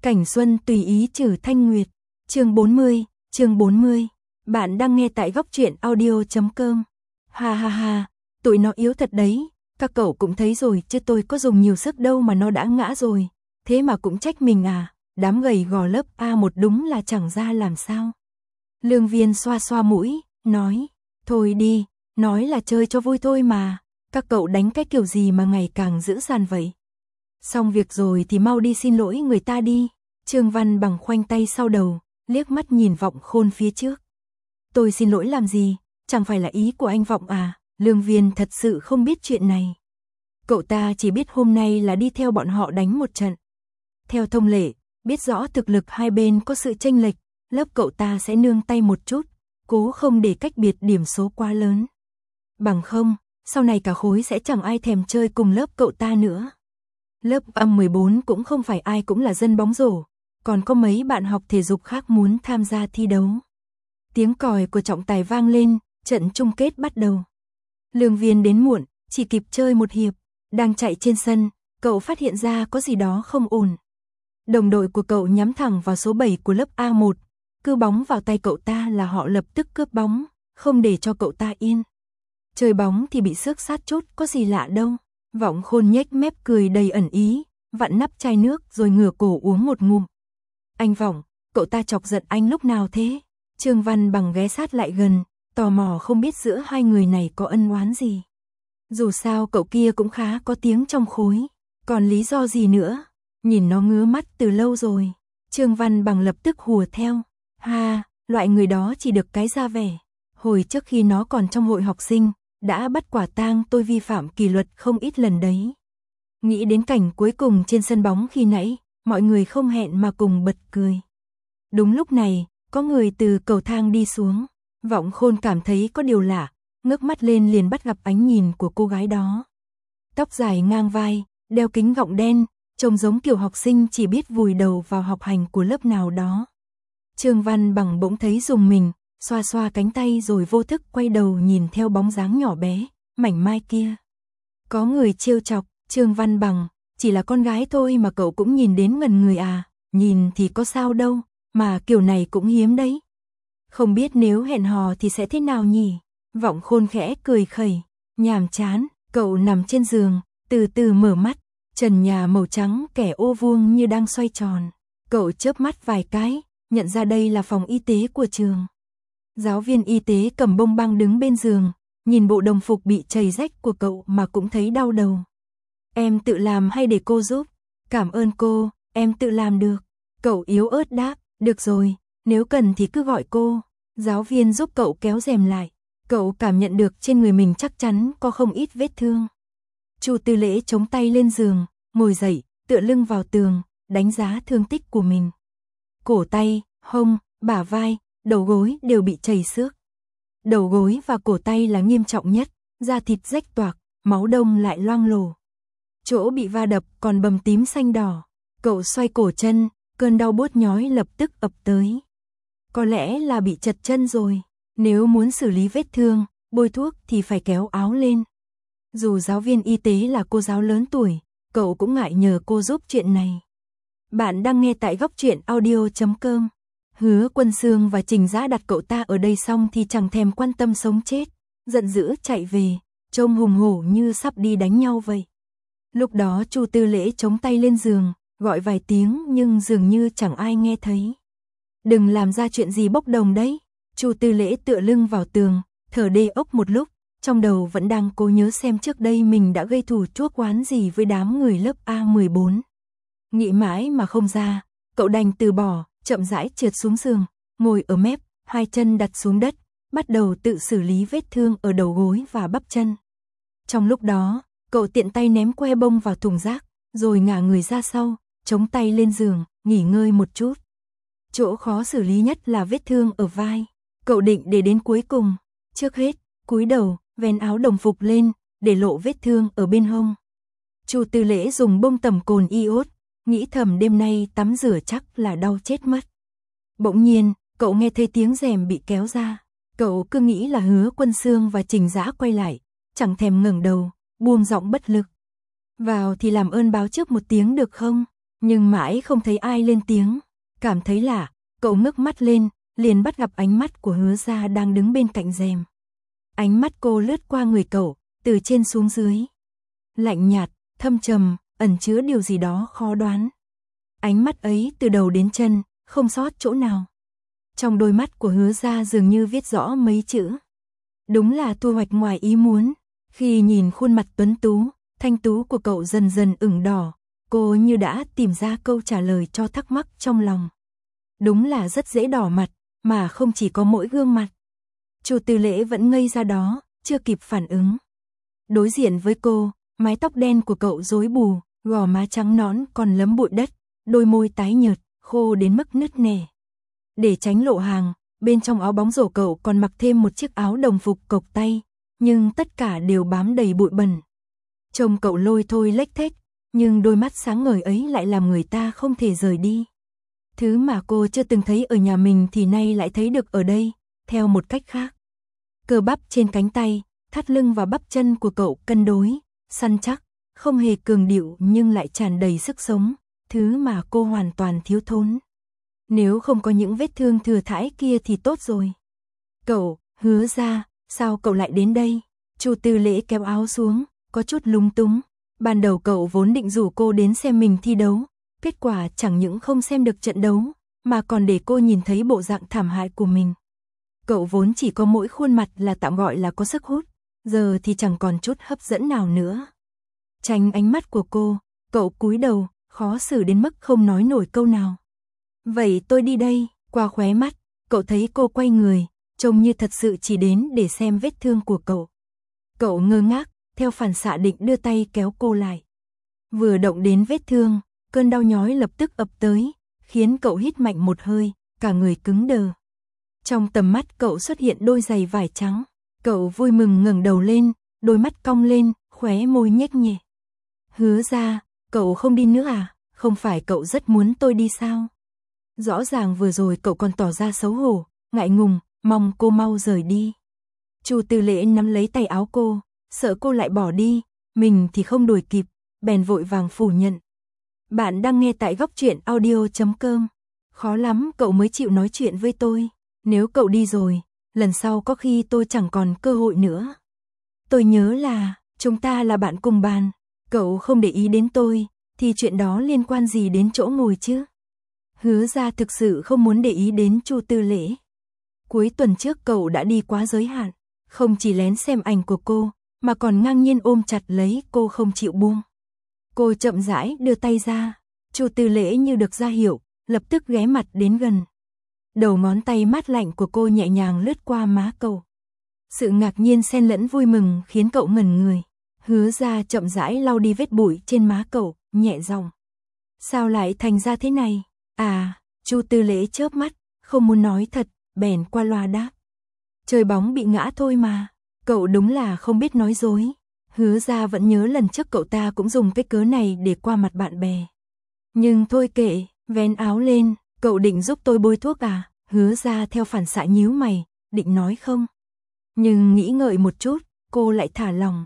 Cảnh xuân tùy ý trừ thanh nguyệt. Chương 40. Bạn đang nghe tại góc truyện audio.com. Ha ha ha, tụi nó yếu thật đấy, các cậu cũng thấy rồi chứ tôi có dùng nhiều sức đâu mà nó đã ngã rồi, thế mà cũng trách mình à, đám gầy gò lớp A1 đúng là chẳng ra làm sao. Lương Viên xoa xoa mũi, nói, thôi đi, nói là chơi cho vui thôi mà, các cậu đánh cái kiểu gì mà ngày càng dữ dằn vậy. Xong việc rồi thì mau đi xin lỗi người ta đi. Trương Văn Bằng khoanh tay sau đầu, liếc mắt nhìn Vọng Khôn phía trước. Tôi xin lỗi làm gì, chẳng phải là ý của anh Vọng à, Lương Viên thật sự không biết chuyện này. Cậu ta chỉ biết hôm nay là đi theo bọn họ đánh một trận. Theo thông lệ, biết rõ thực lực hai bên có sự chênh lệch, lớp cậu ta sẽ nương tay một chút, cố không để cách biệt điểm số quá lớn. Bằng không, sau này cả khối sẽ chẳng ai thèm chơi cùng lớp cậu ta nữa. Lớp A14 cũng không phải ai cũng là dân bóng rổ, còn có mấy bạn học thể dục khác muốn tham gia thi đấu. Tiếng còi của trọng tài vang lên, trận chung kết bắt đầu. Lương Viên đến muộn, chỉ kịp chơi một hiệp, đang chạy trên sân, cậu phát hiện ra có gì đó không ổn. Đồng đội của cậu nhắm thẳng vào số 7 của lớp A1, cứ bóng vào tay cậu ta là họ lập tức cướp bóng, không để cho cậu ta yên. Chơi bóng thì bị xước sát chút, có gì lạ đâu. Vọng Khôn nhếch mép cười đầy ẩn ý, vặn nắp chai nước rồi ngửa cổ uống một ngụm. Anh Vọng, cậu ta chọc giận anh lúc nào thế? Trương Văn Bằng ghé sát lại gần, tò mò không biết giữa hai người này có ân oán gì. Dù sao cậu kia cũng khá có tiếng trong khối, còn lý do gì nữa? Nhìn nó ngứa mắt từ lâu rồi. Trương Văn Bằng lập tức hùa theo. Ha, loại người đó chỉ được cái ra vẻ. Hồi trước khi nó còn trong hội học sinh, đã bắt quả tang tôi vi phạm kỷ luật không ít lần đấy. Nghĩ đến cảnh cuối cùng trên sân bóng khi nãy, mọi người không hẹn mà cùng bật cười. Đúng lúc này, có người từ cầu thang đi xuống. Vọng Khôn cảm thấy có điều lạ, ngước mắt lên liền bắt gặp ánh nhìn của cô gái đó. Tóc dài ngang vai, đeo kính gọng đen, trông giống kiểu học sinh chỉ biết vùi đầu vào học hành của lớp nào đó. Trương Văn Bằng bỗng thấy rùng mình, xoa xoa cánh tay rồi vô thức quay đầu nhìn theo bóng dáng nhỏ bé, mảnh mai kia. Có người trêu chọc, Trương Văn Bằng, chỉ là con gái thôi mà cậu cũng nhìn đến ngần người à, nhìn thì có sao đâu, mà kiểu này cũng hiếm đấy. Không biết nếu hẹn hò thì sẽ thế nào nhỉ? Vọng Khôn khẽ cười khẩy, nhàm chán, cậu nằm trên giường, từ từ mở mắt, trần nhà màu trắng kẻ ô vuông như đang xoay tròn. Cậu chớp mắt vài cái, nhận ra đây là phòng y tế của trường. Giáo viên y tế cầm bông băng đứng bên giường, nhìn bộ đồng phục bị chầy rách của cậu mà cũng thấy đau đầu. Em tự làm hay để cô giúp? Cảm ơn cô, em tự làm được. Cậu yếu ớt đáp, được rồi, nếu cần thì cứ gọi cô. Giáo viên giúp cậu kéo rèm lại. Cậu cảm nhận được trên người mình chắc chắn có không ít vết thương. Chu Tư Lễ chống tay lên giường, ngồi dậy, tựa lưng vào tường, đánh giá thương tích của mình. Cổ tay, hông, bả vai, đầu gối đều bị chầy xước. Đầu gối và cổ tay là nghiêm trọng nhất, da thịt rách toạc, máu đông lại loang lổ. Chỗ bị va đập còn bầm tím xanh đỏ. Cậu xoay cổ chân, cơn đau buốt nhói lập tức ập tới. Có lẽ là bị chật chân rồi, nếu muốn xử lý vết thương, bôi thuốc thì phải kéo áo lên. Dù giáo viên y tế là cô giáo lớn tuổi, cậu cũng ngại nhờ cô giúp chuyện này. Bạn đang nghe tại góc truyện audio.com. Hứa Quân Xương và Trình Dã đặt cậu ta ở đây xong thì chẳng thèm quan tâm sống chết, giận dữ chạy về, trông hùng hổ như sắp đi đánh nhau vậy. Lúc đó Chu Tư Lễ chống tay lên giường, gọi vài tiếng nhưng dường như chẳng ai nghe thấy. Đừng làm ra chuyện gì bốc đồng đấy. Chu Tư Lễ tựa lưng vào tường, thở đê ốc một lúc, trong đầu vẫn đang cố nhớ xem trước đây mình đã gây thù chuốc oán gì với đám người lớp A14. Nghĩ mãi mà không ra, cậu đành từ bỏ, chậm rãi trượt xuống giường, ngồi ở mép, hai chân đặt xuống đất, bắt đầu tự xử lý vết thương ở đầu gối và bắp chân. Trong lúc đó, cậu tiện tay ném que bông vào thùng rác, rồi ngả người ra sau, chống tay lên giường, nghỉ ngơi một chút. Chỗ khó xử lý nhất là vết thương ở vai. Cậu định để đến cuối cùng. Trước hết, cúi đầu, vén áo đồng phục lên, để lộ vết thương ở bên hông. Chu Tư Lễ dùng bông tẩm cồn iốt, nghĩ thầm đêm nay tắm rửa chắc là đau chết mất. Bỗng nhiên, cậu nghe thấy tiếng rèm bị kéo ra. Cậu cứ nghĩ là Hứa Quân Xương và Trình Dã quay lại, chẳng thèm ngẩng đầu, buông giọng bất lực. Vào thì làm ơn báo trước một tiếng được không? Nhưng mãi không thấy ai lên tiếng, cảm thấy lạ, cậu ngước mắt lên, liền bắt gặp ánh mắt của Hứa Gia đang đứng bên cạnh rèm. Ánh mắt cô lướt qua người cậu, từ trên xuống dưới. Lạnh nhạt, thâm trầm, ẩn chứa điều gì đó khó đoán. Ánh mắt ấy từ đầu đến chân, không sót chỗ nào. Trong đôi mắt của Hứa Gia dường như viết rõ mấy chữ. Đúng là thu hoạch ngoài ý muốn. Khi nhìn khuôn mặt tuấn tú, thanh tú của cậu dần dần ửng đỏ, cô như đã tìm ra câu trả lời cho thắc mắc trong lòng. Đúng là rất dễ đỏ mặt, mà không chỉ có mỗi gương mặt. Chu Tư Lễ vẫn ngây ra đó, chưa kịp phản ứng. Đối diện với cô, mái tóc đen của cậu rối bù, gò má trắng nõn còn lấm bụi đất, đôi môi tái nhợt, khô đến mức nứt nẻ. Để tránh lộ hàng, bên trong áo bóng rổ cậu còn mặc thêm một chiếc áo đồng phục cộc tay, nhưng tất cả đều bám đầy bụi bẩn. Trông cậu lôi thôi lếch thếch, nhưng đôi mắt sáng ngời ấy lại làm người ta không thể rời đi. Thứ mà cô chưa từng thấy ở nhà mình thì nay lại thấy được ở đây, theo một cách khác. Cơ bắp trên cánh tay, thắt lưng và bắp chân của cậu cân đối, săn chắc, không hề cường điệu nhưng lại tràn đầy sức sống, thứ mà cô hoàn toàn thiếu thốn. Nếu không có những vết thương thừa thãi kia thì tốt rồi. Cậu, Hứa Gia, sao cậu lại đến đây? Chu Tư Lễ kéo áo xuống, có chút lúng túng. Ban đầu cậu vốn định rủ cô đến xem mình thi đấu, kết quả chẳng những không xem được trận đấu, mà còn để cô nhìn thấy bộ dạng thảm hại của mình. Cậu vốn chỉ có mỗi khuôn mặt là tạm gọi là có sức hút, giờ thì chẳng còn chút hấp dẫn nào nữa. Tránh ánh mắt của cô, cậu cúi đầu, khó xử đến mức không nói nổi câu nào. Vậy tôi đi đây, qua khóe mắt, cậu thấy cô quay người, trông như thật sự chỉ đến để xem vết thương của cậu. Cậu ngơ ngác, theo phản xạ định đưa tay kéo cô lại. Vừa động đến vết thương, cơn đau nhói lập tức ập tới, khiến cậu hít mạnh một hơi, cả người cứng đờ. Trong tầm mắt cậu xuất hiện đôi giày vải trắng, cậu vui mừng ngẩng đầu lên, đôi mắt cong lên, khóe môi nhếch nhẹ. Hứa Gia, cậu không đi nữa à? Không phải cậu rất muốn tôi đi sao? Rõ ràng vừa rồi cậu còn tỏ ra xấu hổ, ngại ngùng, mong cô mau rời đi. Chu Tư Lễ nắm lấy tay áo cô, sợ cô lại bỏ đi, mình thì không đuổi kịp, bèn vội vàng phủ nhận. Bạn đang nghe tại góc truyện audio.com. Khó lắm cậu mới chịu nói chuyện với tôi. Nếu cậu đi rồi, lần sau có khi tôi chẳng còn cơ hội nữa. Tôi nhớ là, chúng ta là bạn cùng bàn. Cậu không để ý đến tôi, thì chuyện đó liên quan gì đến chỗ ngồi chứ? Hứa Gia thực sự không muốn để ý đến Chu Tư Lễ. Cuối tuần trước cậu đã đi quá giới hạn, không chỉ lén xem ảnh của cô, mà còn ngang nhiên ôm chặt lấy cô không chịu buông. Cô chậm rãi đưa tay ra, Chu Tư Lễ như được ra hiệu, lập tức ghé mặt đến gần. Đầu ngón tay mát lạnh của cô nhẹ nhàng lướt qua má cậu. Sự ngạc nhiên xen lẫn vui mừng khiến cậu ngẩn người. Hứa Gia chậm rãi lau đi vết bụi trên má cậu, nhẹ giọng. Sao lại thành ra thế này? À, Chu Tư Lễ chớp mắt, không muốn nói thật, bèn qua loa đáp. Chơi bóng bị ngã thôi mà, cậu đúng là không biết nói dối. Hứa Gia vẫn nhớ lần trước cậu ta cũng dùng cái cớ này để qua mặt bạn bè. Nhưng thôi kệ, vén áo lên, cậu định giúp tôi bôi thuốc à? Hứa Gia theo phản xạ nhíu mày, định nói không. Nhưng nghĩ ngợi một chút, cô lại thả lòng.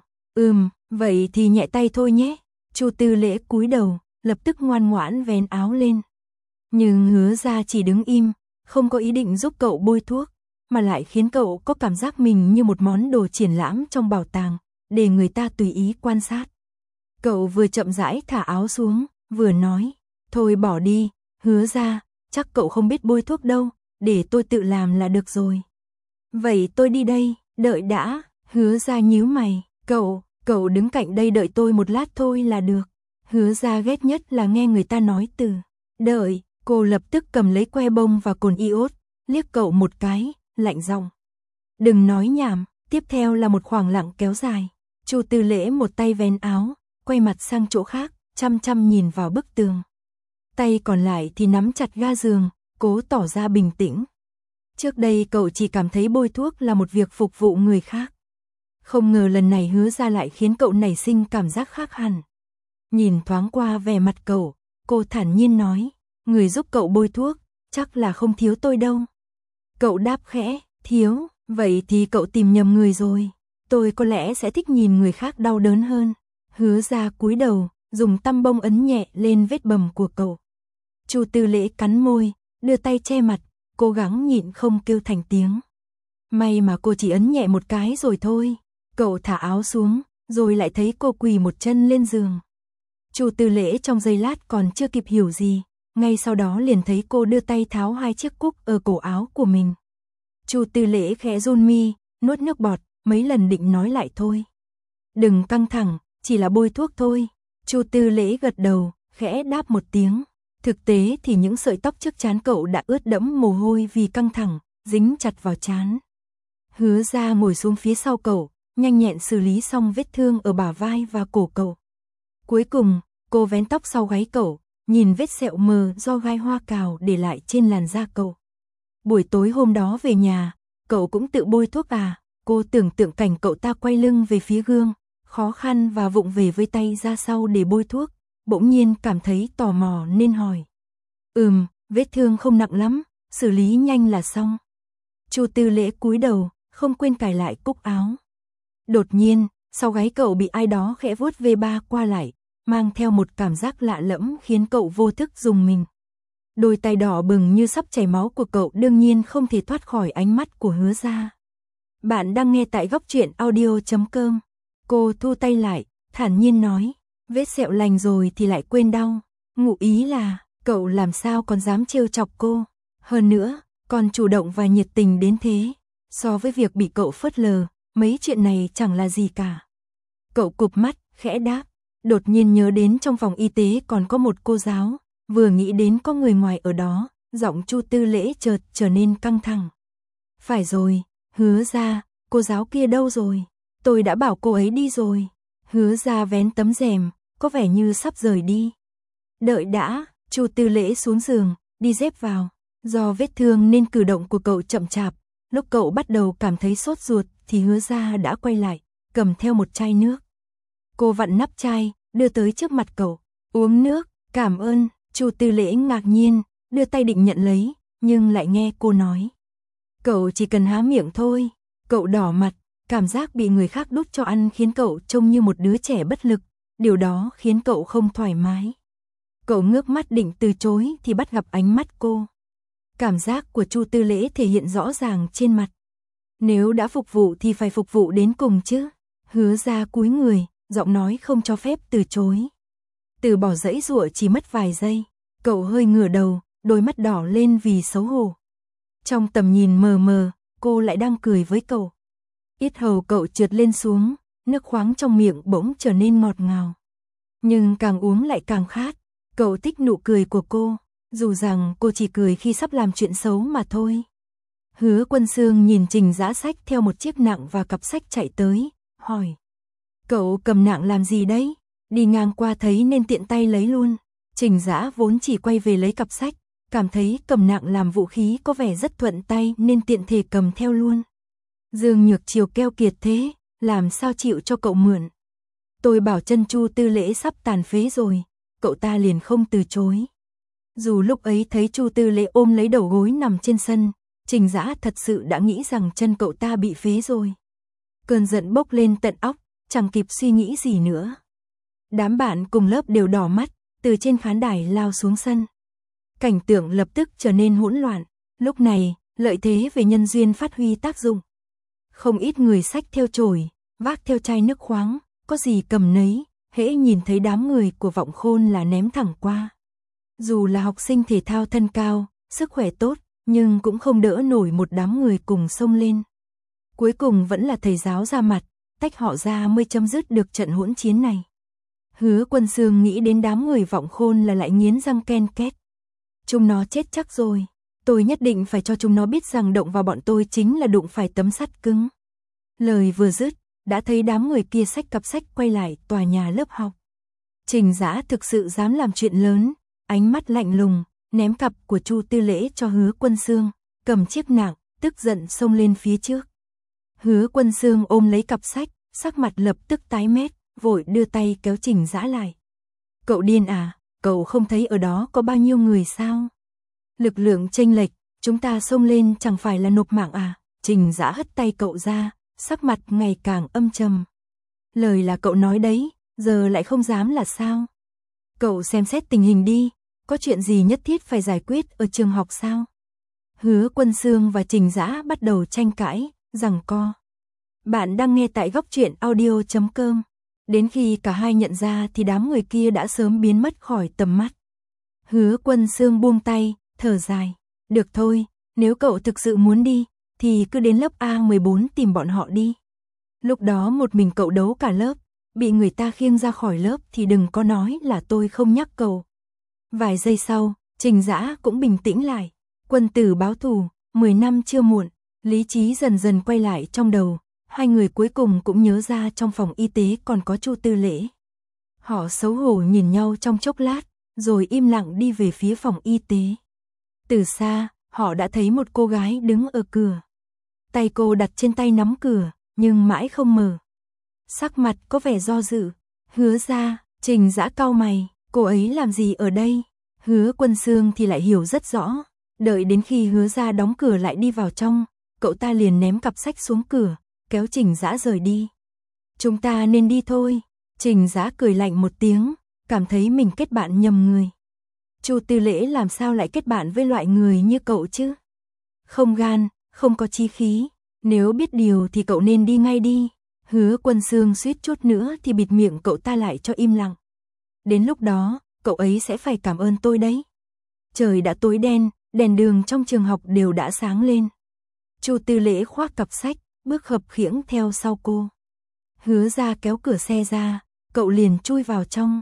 Vậy thì nhẹ tay thôi nhé. Chu Tư Lễ cúi đầu, lập tức ngoan ngoãn vén áo lên. Nhưng Hứa Gia chỉ đứng im, không có ý định giúp cậu bôi thuốc, mà lại khiến cậu có cảm giác mình như một món đồ triển lãm trong bảo tàng, để người ta tùy ý quan sát. Cậu vừa chậm rãi thả áo xuống, vừa nói, thôi bỏ đi, Hứa Gia, chắc cậu không biết bôi thuốc đâu, để tôi tự làm là được rồi. Vậy tôi đi đây, đợi đã. Hứa Gia nhíu mày, cậu đứng cạnh đây đợi tôi một lát thôi là được. Hứa Gia ghét nhất là nghe người ta nói từ đợi. Cô lập tức cầm lấy que bông và cồn iốt, liếc cậu một cái, lạnh giọng. Đừng nói nhảm. Tiếp theo là một khoảng lặng kéo dài. Chu Tư Lễ một tay vén áo, quay mặt sang chỗ khác, chăm chăm nhìn vào bức tường. Tay còn lại thì nắm chặt ga giường, cố tỏ ra bình tĩnh. Trước đây cậu chỉ cảm thấy bôi thuốc là một việc phục vụ người khác. Không ngờ lần này Hứa Gia lại khiến cậu nảy sinh cảm giác khác hẳn. Nhìn thoáng qua vẻ mặt cậu, cô thản nhiên nói, người giúp cậu bôi thuốc, chắc là không thiếu tôi đâu. Cậu đáp khẽ, thiếu, vậy thì cậu tìm nhầm người rồi. Tôi có lẽ sẽ thích nhìn người khác đau đớn hơn. Hứa Gia cúi đầu, dùng tăm bông ấn nhẹ lên vết bầm của cậu. Chu Tư Lễ cắn môi, đưa tay che mặt, cố gắng nhịn không kêu thành tiếng. May mà cô chỉ ấn nhẹ một cái rồi thôi. Cậu thả áo xuống, rồi lại thấy cô quỳ một chân lên giường. Chu Tư Lễ trong giây lát còn chưa kịp hiểu gì, ngay sau đó liền thấy cô đưa tay tháo 2 chiếc cúc ở cổ áo của mình. Chu Tư Lễ khẽ run mi, nuốt nước bọt, mấy lần định nói lại thôi. Đừng căng thẳng, chỉ là bôi thuốc thôi. Chu Tư Lễ gật đầu, khẽ đáp một tiếng. Thực tế thì những sợi tóc trước trán cậu đã ướt đẫm mồ hôi vì căng thẳng, dính chặt vào trán. Hứa Ra ngồi xuống phía sau cậu, nhanh nhẹn xử lý xong vết thương ở bả vai và cổ cậu. Cuối cùng, cô vén tóc sau gáy cậu, nhìn vết sẹo mờ do gai hoa cào để lại trên làn da cậu. Buổi tối hôm đó về nhà, cậu cũng tự bôi thuốc à? Cô tưởng tượng cảnh cậu ta quay lưng về phía gương, khó khăn và vụng về với tay ra sau để bôi thuốc, bỗng nhiên cảm thấy tò mò nên hỏi. Vết thương không nặng lắm, xử lý nhanh là xong. Chu Tư Lễ cúi đầu, không quên cài lại cúc áo. Đột nhiên, sau gáy cậu bị ai đó khẽ vuốt về ba qua lại, mang theo một cảm giác lạ lẫm khiến cậu vô thức rùng mình. Đôi tay đỏ bừng như sắp chảy máu của cậu đương nhiên không thể thoát khỏi ánh mắt của Hứa Ra. Bạn đang nghe tại Góc Truyện Audio.com. Cô thu tay lại, thản nhiên nói, vết sẹo lành rồi thì lại quên đau. Ngụ ý là, cậu làm sao còn dám trêu chọc cô. Hơn nữa, còn chủ động và nhiệt tình đến thế. So với việc bị cậu phớt lờ, mấy chuyện này chẳng là gì cả. Cậu cụp mắt, khẽ đáp, đột nhiên nhớ đến trong phòng y tế còn có một cô giáo, vừa nghĩ đến có người ngoài ở đó, giọng Chu Tư Lễ chợt trở nên căng thẳng. Phải rồi, Hứa Ra, cô giáo kia đâu rồi? Tôi đã bảo cô ấy đi rồi. Hứa Ra vén tấm rèm, có vẻ như sắp rời đi. Đợi đã, Chu Tư Lễ xuống giường, đi dép vào. Do vết thương nên cử động của cậu chậm chạp, lúc cậu bắt đầu cảm thấy sốt ruột thì Hứa Ra đã quay lại, cầm theo một chai nước. Cô vặn nắp chai, đưa tới trước mặt cậu. Uống nước, cảm ơn. Chu Tư Lễ ngạc nhiên, đưa tay định nhận lấy, nhưng lại nghe cô nói. Cậu chỉ cần há miệng thôi. Cậu đỏ mặt, cảm giác bị người khác đút cho ăn khiến cậu trông như một đứa trẻ bất lực, điều đó khiến cậu không thoải mái. Cậu ngước mắt định từ chối thì bắt gặp ánh mắt cô. Cảm giác của Chu Tư Lễ thể hiện rõ ràng trên mặt. Nếu đã phục vụ thì phải phục vụ đến cùng chứ. Hứa Ra cúi người, giọng nói không cho phép từ chối. Từ bỏ giãy giụa chỉ mất vài giây, cậu hơi ngửa đầu, đôi mắt đỏ lên vì xấu hổ. Trong tầm nhìn mờ mờ, cô lại đang cười với cậu. Yết hầu cậu trượt lên xuống, nước khoáng trong miệng bỗng trở nên ngọt ngào. Nhưng càng uống lại càng khát, cậu thích nụ cười của cô, dù rằng cô chỉ cười khi sắp làm chuyện xấu mà thôi. Hứa Quân Xương nhìn Trình Dã xách theo một chiếc nạng và cặp sách chạy tới, hỏi. Cậu cầm nạng làm gì đấy? Đi ngang qua thấy nên tiện tay lấy luôn. Trình Dã vốn chỉ quay về lấy cặp sách, cảm thấy cầm nạng làm vũ khí có vẻ rất thuận tay nên tiện thể cầm theo luôn. Dương Nhược Triều keo kiệt thế, làm sao chịu cho cậu mượn. Tôi bảo chân Chu Tư Lễ sắp tàn phế rồi, cậu ta liền không từ chối. Dù lúc ấy thấy Chu Tư Lễ ôm lấy đầu gối nằm trên sân, Trình Dã thật sự đã nghĩ rằng chân cậu ta bị phế rồi. Cơn giận bốc lên tận óc, chẳng kịp suy nghĩ gì nữa. Đám bạn cùng lớp đều đỏ mắt, từ trên khán đài lao xuống sân. Cảnh tượng lập tức trở nên hỗn loạn, lúc này, lợi thế về nhân duyên phát huy tác dụng. Không ít người xách theo chổi, vác theo chai nước khoáng, có gì cầm nấy, hễ nhìn thấy đám người của Vọng Khôn là ném thẳng qua. Dù là học sinh thể thao thân cao, sức khỏe tốt, nhưng cũng không đỡ nổi một đám người cùng xông lên. Cuối cùng vẫn là thầy giáo ra mặt, tách họ ra mới chấm dứt được trận hỗn chiến này. Hứa Quân Xương nghĩ đến đám người Vọng Khôn là lại nghiến răng ken két. Chúng nó chết chắc rồi, tôi nhất định phải cho chúng nó biết rằng động vào bọn tôi chính là đụng phải tấm sắt cứng. Lời vừa dứt, đã thấy đám người kia xách cặp sách quay lại tòa nhà lớp học. Trình Dã thực sự dám làm chuyện lớn, ánh mắt lạnh lùng, ném cặp của Chu Tư Lễ cho Hứa Quân Xương, cầm chiếc nạng, tức giận xông lên phía trước. Hứa Quân Xương ôm lấy cặp sách, sắc mặt lập tức tái mét, vội đưa tay kéo Trình Dã lại. Cậu điên à, cậu không thấy ở đó có bao nhiêu người sao? Lực lượng chênh lệch, chúng ta xông lên chẳng phải là nộp mạng à? Trình Dã hất tay cậu ra, sắc mặt ngày càng âm trầm. Lời là cậu nói đấy, giờ lại không dám là sao? Cậu xem xét tình hình đi, có chuyện gì nhất thiết phải giải quyết ở trường học sao? Hứa Quân Xương và Trình Dã bắt đầu tranh cãi, giằng co. Bạn đang nghe tại góc truyện audio.com. Đến khi cả hai nhận ra thì đám người kia đã sớm biến mất khỏi tầm mắt. Hứa Quân Xương buông tay, thở dài. Được thôi, nếu cậu thực sự muốn đi, thì cứ đến lớp A14 tìm bọn họ đi. Lúc đó một mình cậu đấu cả lớp, bị người ta khiêng ra khỏi lớp thì đừng có nói là tôi không nhắc cậu. Vài giây sau, Trình Dã cũng bình tĩnh lại. Quân tử báo thù, 10 năm chưa muộn, lý trí dần dần quay lại trong đầu. Hai người cuối cùng cũng nhớ ra trong phòng y tế còn có Chu Tư Lễ. Họ xấu hổ nhìn nhau trong chốc lát, rồi im lặng đi về phía phòng y tế. Từ xa, họ đã thấy một cô gái đứng ở cửa. Tay cô đặt trên tay nắm cửa, nhưng mãi không mở. Sắc mặt có vẻ do dự. Hứa ra, Trình Dã cau mày, cô ấy làm gì ở đây? Hứa Quân Xương thì lại hiểu rất rõ. Đợi đến khi Hứa ra đóng cửa lại đi vào trong, cậu ta liền ném cặp sách xuống cửa, kéo Trình Dã rời đi. Chúng ta nên đi thôi. Trình Dã cười lạnh một tiếng, cảm thấy mình kết bạn nhầm người. Chu Tư Lễ làm sao lại kết bạn với loại người như cậu chứ? Không gan, không có chí khí. Nếu biết điều thì cậu nên đi ngay đi. Hứa Quân Xương suýt chút nữa thì bịt miệng cậu ta lại cho im lặng. Đến lúc đó, cậu ấy sẽ phải cảm ơn tôi đấy. Trời đã tối đen, đèn đường trong trường học đều đã sáng lên. Chu Tư Lễ khoác cặp sách, bước khập khiễng theo sau cô. Hứa ra kéo cửa xe ra, cậu liền chui vào trong.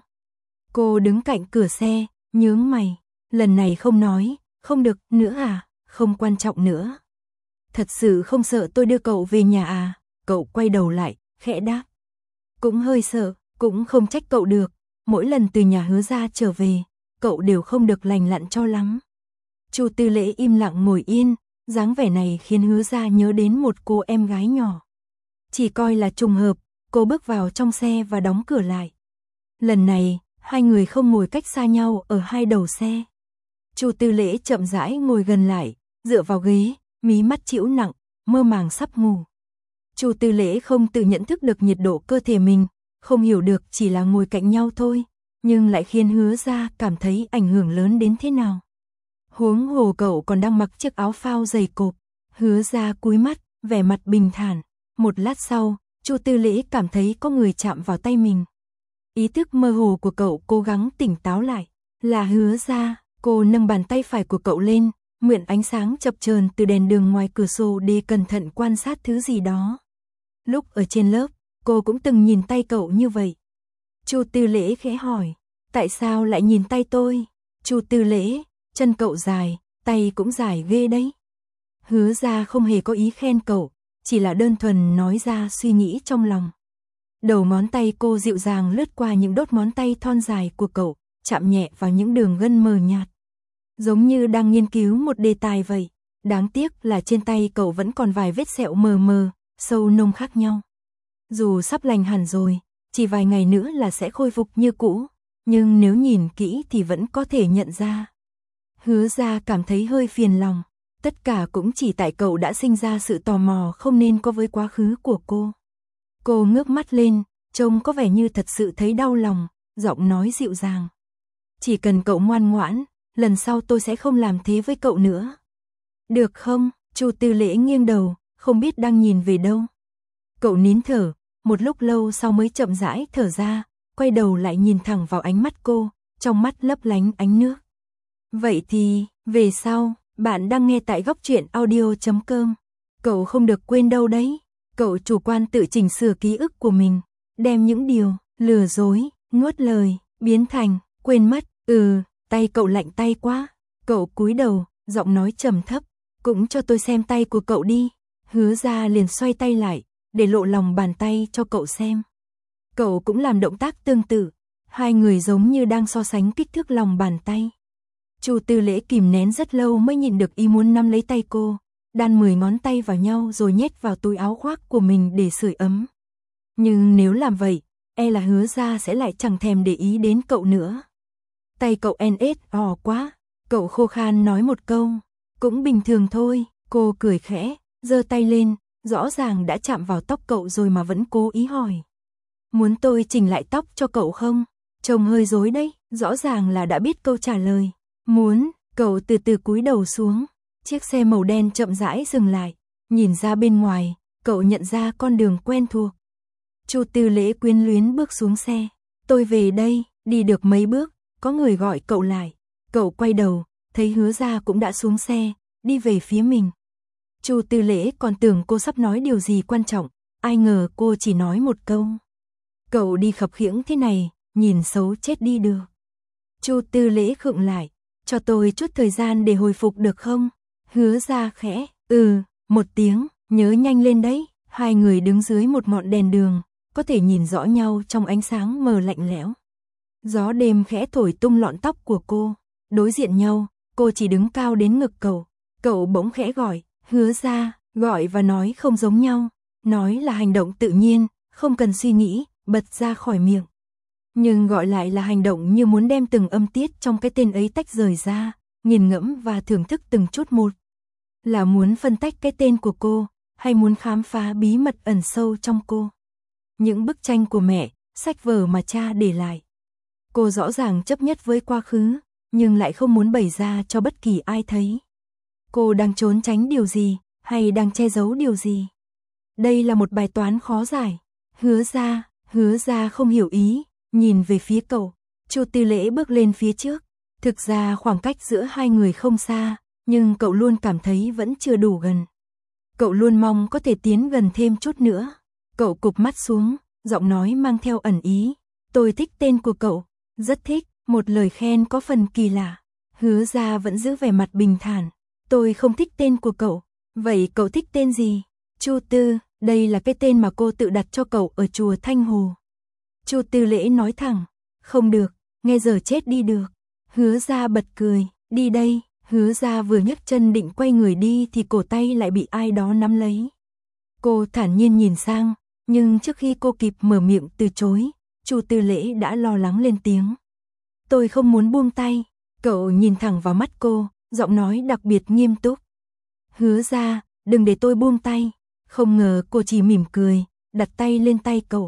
Cô đứng cạnh cửa xe, nhướng mày. Lần này không nói, không được nữa à, không quan trọng nữa. Thật sự không sợ tôi đưa cậu về nhà à? Cậu quay đầu lại, khẽ đáp. Cũng hơi sợ, cũng không trách cậu được. Mỗi lần từ nhà Hứa ra trở về, cậu đều không được lành lặn cho lắm. Chu Tư Lễ im lặng ngồi yên, dáng vẻ này khiến Hứa ra nhớ đến một cô em gái nhỏ. Chỉ coi là trùng hợp, cô bước vào trong xe và đóng cửa lại. Lần này, hai người không ngồi cách xa nhau ở hai đầu xe. Chu Tư Lễ chậm rãi ngồi gần lại, dựa vào ghế, mí mắt chĩu nặng, mơ màng sắp ngủ. Chu Tư Lễ không tự nhận thức được nhiệt độ cơ thể mình, không hiểu được chỉ là ngồi cạnh nhau thôi, nhưng lại khiến Hứa ra cảm thấy ảnh hưởng lớn đến thế nào. Huống hồ cậu còn đang mặc chiếc áo phao dày cộp. Hứa ra cúi mắt, vẻ mặt bình thản. Một lát sau, Chu Tư Lễ cảm thấy có người chạm vào tay mình. Ý thức mơ hồ của cậu cố gắng tỉnh táo lại. Là Hứa ra, cô nâng bàn tay phải của cậu lên, mượn ánh sáng chập chờn từ đèn đường ngoài cửa sổ để cẩn thận quan sát thứ gì đó. Lúc ở trên lớp, cô cũng từng nhìn tay cậu như vậy. Chu Tư Lễ khẽ hỏi, tại sao lại nhìn tay tôi? Chu Tư Lễ, chân cậu dài, tay cũng dài ghê đấy. Hứa ra không hề có ý khen cậu, chỉ là đơn thuần nói ra suy nghĩ trong lòng. Đầu ngón tay cô dịu dàng lướt qua những đốt ngón tay thon dài của cậu, chạm nhẹ vào những đường gân mờ nhạt. Giống như đang nghiên cứu một đề tài vậy. Đáng tiếc là trên tay cậu vẫn còn vài vết sẹo mờ mờ, sâu nông khác nhau. Dù sắp lành hẳn rồi, chỉ vài ngày nữa là sẽ khôi phục như cũ, nhưng nếu nhìn kỹ thì vẫn có thể nhận ra. Hứa ra cảm thấy hơi phiền lòng, tất cả cũng chỉ tại cậu đã sinh ra sự tò mò không nên có với quá khứ của cô. Cô ngước mắt lên, trông có vẻ như thật sự thấy đau lòng, giọng nói dịu dàng. Chỉ cần cậu ngoan ngoãn, lần sau tôi sẽ không làm thế với cậu nữa. Được không? Chu Tư Lễ nghiêng đầu, không biết đang nhìn về đâu. Cậu nín thở, một lúc lâu sau mới chậm rãi thở ra, quay đầu lại nhìn thẳng vào ánh mắt cô, trong mắt lấp lánh ánh nước. Vậy thì, về sau, bạn đang nghe tại góc truyện audio.com. Cậu không được quên đâu đấy. Cậu chủ quan tự chỉnh sửa ký ức của mình, đem những điều lừa dối, nuốt lời, biến thành quên mất. Tay cậu lạnh tay quá. Cậu cúi đầu, giọng nói trầm thấp, cũng cho tôi xem tay của cậu đi. Hứa ra liền xoay tay lại, để lộ lòng bàn tay cho cậu xem. Cậu cũng làm động tác tương tự, hai người giống như đang so sánh kích thước lòng bàn tay. Chu Tư Lễ kìm nén rất lâu mới nhịn được ý muốn nắm lấy tay cô, đan 10 ngón tay vào nhau rồi nhét vào túi áo khoác của mình để sưởi ấm. Nhưng nếu làm vậy, e là Hứa ra sẽ lại chẳng thèm để ý đến cậu nữa. Tay cậu NSO quá, cậu khô khan nói một câu, cũng bình thường thôi. Cô cười khẽ, giơ tay lên, rõ ràng đã chạm vào tóc cậu rồi mà vẫn cố ý hỏi. Muốn tôi chỉnh lại tóc cho cậu không? Trông hơi rối đấy, rõ ràng là đã biết câu trả lời. Muốn, cậu từ từ cúi đầu xuống. Chiếc xe màu đen chậm rãi dừng lại. Nhìn ra bên ngoài, cậu nhận ra con đường quen thuộc. Chu Tư Lễ quyến luyến bước xuống xe. Tôi về đây, đi được mấy bước, có người gọi cậu lại. Cậu quay đầu, thấy Hứa Gia cũng đã xuống xe, đi về phía mình. Chu Tư Lễ còn tưởng cô sắp nói điều gì quan trọng, ai ngờ cô chỉ nói một câu. Cậu đi khập khiễng thế này, nhìn xấu chết đi được. Chu Tư Lễ khựng lại, cho tôi chút thời gian để hồi phục được không? Hứa Gia khẽ, một tiếng, nhớ nhanh lên đấy. Hai người đứng dưới một ngọn đèn đường, có thể nhìn rõ nhau trong ánh sáng mờ lạnh lẽo. Gió đêm khẽ thổi tung lọn tóc của cô, đối diện nhau, cô chỉ đứng cao đến ngực cậu. Cậu bỗng khẽ gọi, Hứa Gia, gọi và nói không giống nhau, nói là hành động tự nhiên, không cần suy nghĩ, bật ra khỏi miệng. Nhưng gọi lại là hành động như muốn đem từng âm tiết trong cái tên ấy tách rời ra, nghiền ngẫm và thưởng thức từng chút một. Là muốn phân tách cái tên của cô, hay muốn khám phá bí mật ẩn sâu trong cô. Những bức tranh của mẹ, sách vở mà cha để lại. Cô rõ ràng chấp nhất với quá khứ, nhưng lại không muốn bày ra cho bất kỳ ai thấy. Cô đang trốn tránh điều gì, hay đang che giấu điều gì? Đây là một bài toán khó giải. Hứa Gia không hiểu ý, nhìn về phía cậu. Chu Tư Lễ bước lên phía trước. Thực ra khoảng cách giữa hai người không xa, nhưng cậu luôn cảm thấy vẫn chưa đủ gần. Cậu luôn mong có thể tiến gần thêm chút nữa. Cậu cụp mắt xuống, giọng nói mang theo ẩn ý. Tôi thích tên của cậu, rất thích, một lời khen có phần kỳ lạ. Hứa Gia vẫn giữ vẻ mặt bình thản. Tôi không thích tên của cậu, vậy cậu thích tên gì? Chu Tư, đây là cái tên mà cô tự đặt cho cậu ở chùa Thanh Hồ. Chu Tư Lễ nói thẳng, không được, nghe giờ chết đi được. Hứa Gia bật cười, đi đây. Hứa Gia vừa nhấc chân định quay người đi thì cổ tay lại bị ai đó nắm lấy. Cô thản nhiên nhìn sang, nhưng trước khi cô kịp mở miệng từ chối, Chu Tư Lễ đã lo lắng lên tiếng. Tôi không muốn buông tay. Cậu nhìn thẳng vào mắt cô, giọng nói đặc biệt nghiêm túc. Hứa Gia, đừng để tôi buông tay. Không ngờ cô chỉ mỉm cười, đặt tay lên tay cậu.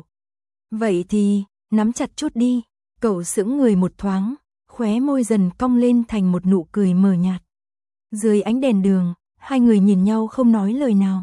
Vậy thì, nắm chặt chút đi. Cậu sững người một thoáng, khóe môi dần cong lên thành một nụ cười mờ nhạt. Dưới ánh đèn đường, hai người nhìn nhau không nói lời nào.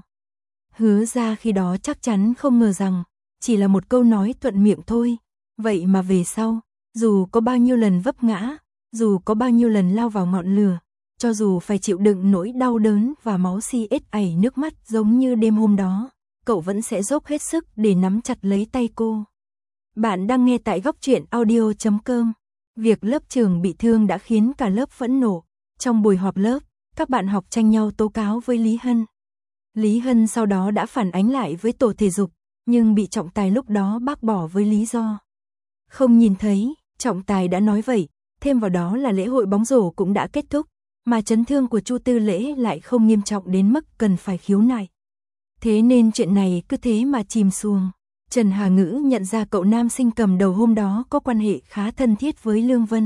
Hứa Gia khi đó chắc chắn không ngờ rằng, chỉ là một câu nói thuận miệng thôi. Vậy mà về sau, dù có bao nhiêu lần vấp ngã, dù có bao nhiêu lần lao vào ngọn lửa, cho dù phải chịu đựng nỗi đau đớn và máu si ết ảy nước mắt giống như đêm hôm đó, cậu vẫn sẽ dốc hết sức để nắm chặt lấy tay cô. Bạn đang nghe tại góc truyện audio.com. Việc lớp trưởng bị thương đã khiến cả lớp phẫn nộ. Trong buổi họp lớp, các bạn học tranh nhau tố cáo với Lý Hân. Lý Hân sau đó đã phản ánh lại với tổ thể dục, nhưng bị trọng tài lúc đó bác bỏ với lý do không nhìn thấy. Trọng tài đã nói vậy, thêm vào đó là lễ hội bóng rổ cũng đã kết thúc, mà chấn thương của Chu Tư Lễ lại không nghiêm trọng đến mức cần phải khiếu nại. Thế nên chuyện này cứ thế mà chìm xuồng. Trần Hà Ngữ nhận ra cậu nam sinh cầm đầu hôm đó có quan hệ khá thân thiết với Lương Vân.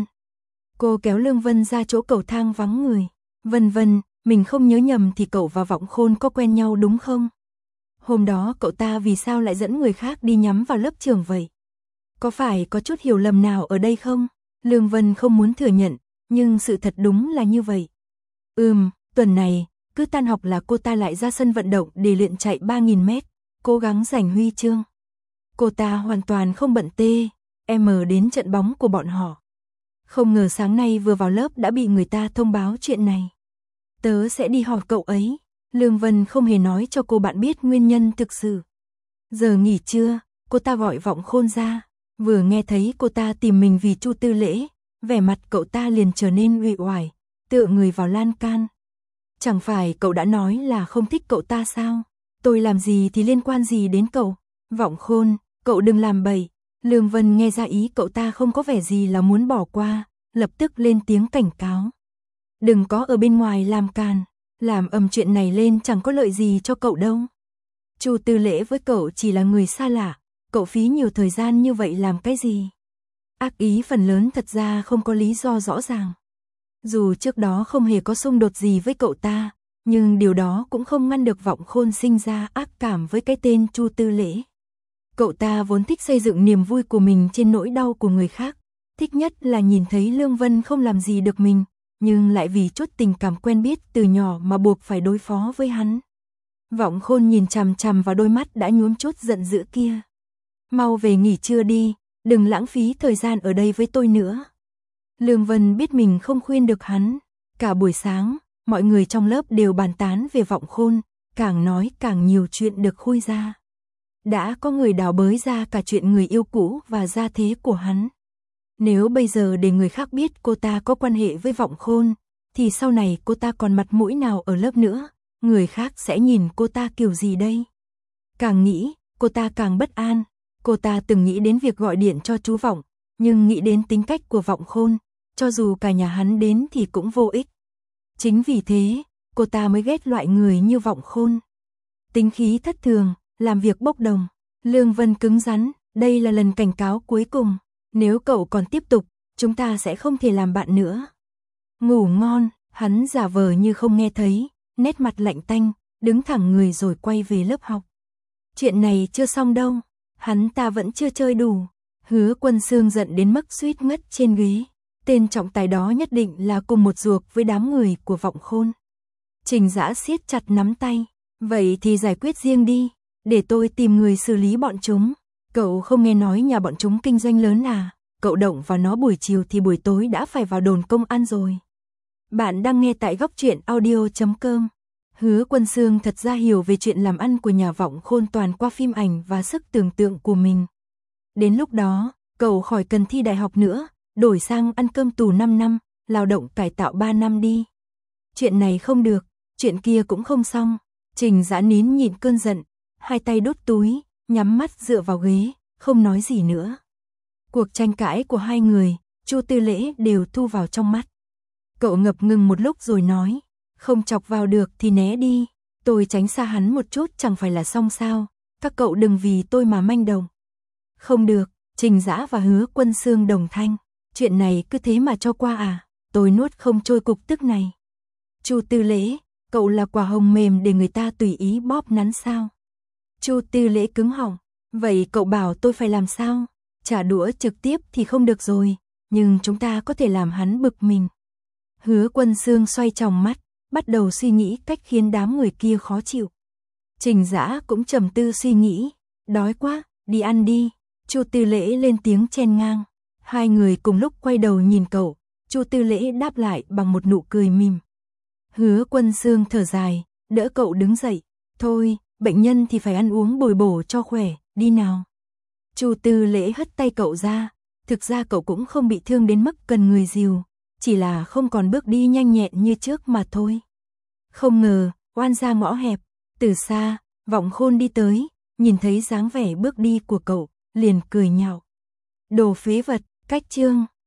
Cô kéo Lương Vân ra chỗ cầu thang vắng người. Vân, mình không nhớ nhầm thì cậu và Vọng Khôn có quen nhau đúng không? Hôm đó cậu ta vì sao lại dẫn người khác đi nhắm vào lớp trưởng vậy? Có phải có chút hiểu lầm nào ở đây không? Lương Vân không muốn thừa nhận, nhưng sự thật đúng là như vậy. Tuần này, cứ tan học là cô ta lại ra sân vận động để luyện chạy 3.000 mét, cố gắng giành huy chương. Cô ta hoàn toàn không bận đến trận bóng của bọn họ. Không ngờ sáng nay vừa vào lớp đã bị người ta thông báo chuyện này. Tớ sẽ đi hỏi cậu ấy. Lương Vân không hề nói cho cô bạn biết nguyên nhân thực sự. Giờ nghỉ trưa, cô ta gọi Vọng Khôn ra. Vừa nghe thấy cô ta tìm mình vì Chu Tư Lễ, vẻ mặt cậu ta liền trở nên uể oải, tựa người vào lan can. Chẳng phải cậu đã nói là không thích cậu ta sao? Tôi làm gì thì liên quan gì đến cậu? Vọng Khôn, cậu đừng làm bậy. Lương Vân nghe ra ý cậu ta không có vẻ gì là muốn bỏ qua, lập tức lên tiếng cảnh cáo. Đừng có ở bên ngoài làm càn, làm ầm chuyện này lên chẳng có lợi gì cho cậu đâu. Chu Tư Lễ với cậu chỉ là người xa lạ, cậu phí nhiều thời gian như vậy làm cái gì? Ác ý phần lớn thật ra không có lý do rõ ràng. Dù trước đó không hề có xung đột gì với cậu ta, nhưng điều đó cũng không ngăn được Vọng Khôn sinh ra ác cảm với cái tên Chu Tư Lễ. Cậu ta vốn thích xây dựng niềm vui của mình trên nỗi đau của người khác, Thích nhất là nhìn thấy Lương Vân không làm gì được mình, nhưng lại vì chút tình cảm quen biết từ nhỏ mà buộc phải đối phó với hắn. Vọng Khôn nhìn chằm chằm vào đôi mắt đã nhuốm chút giận dữ kia. Mau về nghỉ trưa đi, đừng lãng phí thời gian ở đây với tôi nữa. Lương Vân biết mình không khuyên được hắn. Cả buổi sáng, mọi người trong lớp đều bàn tán về Vọng Khôn, càng nói càng nhiều chuyện được khui ra. Đã có người đào bới ra cả chuyện người yêu cũ và gia thế của hắn. Nếu bây giờ để người khác biết cô ta có quan hệ với Vọng Khôn, thì sau này cô ta còn mặt mũi nào ở lớp nữa, người khác sẽ nhìn cô ta kiểu gì đây? Càng nghĩ, cô ta càng bất an. Cô ta từng nghĩ đến việc gọi điện cho chú Vọng, nhưng nghĩ đến tính cách của Vọng Khôn, cho dù cả nhà hắn đến thì cũng vô ích. Chính vì thế, cô ta mới ghét loại người như Vọng Khôn. Tính khí thất thường, làm việc bốc đồng. Lương Vân cứng rắn, đây là lần cảnh cáo cuối cùng. Nếu cậu còn tiếp tục, chúng ta sẽ không thể làm bạn nữa. Ngủ ngon, hắn giả vờ như không nghe thấy, nét mặt lạnh tanh, đứng thẳng người rồi quay về lớp học. Chuyện này chưa xong đâu, hắn ta vẫn chưa chơi đủ. Hứa Quân Xương giận đến mức suýt ngất trên ghế. Tên trọng tài đó nhất định là cùng một ruột với đám người của Vọng Khôn. Trình Dã siết chặt nắm tay. Vậy thì giải quyết riêng đi, để tôi tìm người xử lý bọn chúng. Cậu không nghe nói nhà bọn chúng kinh doanh lớn à? Cậu động vào nó buổi chiều thì buổi tối đã phải vào đồn công an rồi. Bạn đang nghe tại góc truyện audio.com. Hứa Quân Xương thật ra hiểu về chuyện làm ăn của nhà Vọng Khôn toàn qua phim ảnh và sức tưởng tượng của mình. Đến lúc đó, cậu khỏi cần thi đại học nữa, đổi sang ăn cơm tù 5 năm, lao động cải tạo 3 năm đi. Chuyện này không được, chuyện kia cũng không xong. Trình Dã nín nhịn cơn giận, hai tay đút túi, nhắm mắt dựa vào ghế, không nói gì nữa. Cuộc tranh cãi của hai người, Chu Tư Lễ đều thu vào trong mắt. Cậu ngập ngừng một lúc rồi nói, không chọc vào được thì né đi, tôi tránh xa hắn một chút chẳng phải là xong sao, các cậu đừng vì tôi mà manh động. Không được, Trình Dã và Hứa Quân Xương đồng thanh, chuyện này cứ thế mà cho qua à, tôi nuốt không trôi cục tức này. Chu Tư Lễ, cậu là quả hồng mềm để người ta tùy ý bóp nắn sao? Chu Tư Lễ cứng họng, vậy cậu bảo tôi phải làm sao? Trả đũa trực tiếp thì không được rồi, nhưng chúng ta có thể làm hắn bực mình. Hứa Quân Xương xoay tròng mắt, bắt đầu suy nghĩ cách khiến đám người kia khó chịu. Trình Dã cũng trầm tư suy nghĩ, đói quá, đi ăn đi. Chu Tư Lễ lên tiếng chen ngang. Hai người cùng lúc quay đầu nhìn cậu, Chu Tư Lễ đáp lại bằng một nụ cười mỉm. Hứa Quân Xương thở dài, đỡ cậu đứng dậy. Thôi, bệnh nhân thì phải ăn uống bồi bổ cho khỏe, đi nào. Chu Tư Lễ hất tay cậu ra, thực ra cậu cũng không bị thương đến mức cần người dìu, chỉ là không còn bước đi nhanh nhẹn như trước mà thôi. Không ngờ, oan ra ngõ hẹp, từ xa, Vọng Khôn đi tới, nhìn thấy dáng vẻ bước đi của cậu, liền cười nhạo. Đồ phế vật, cách chương.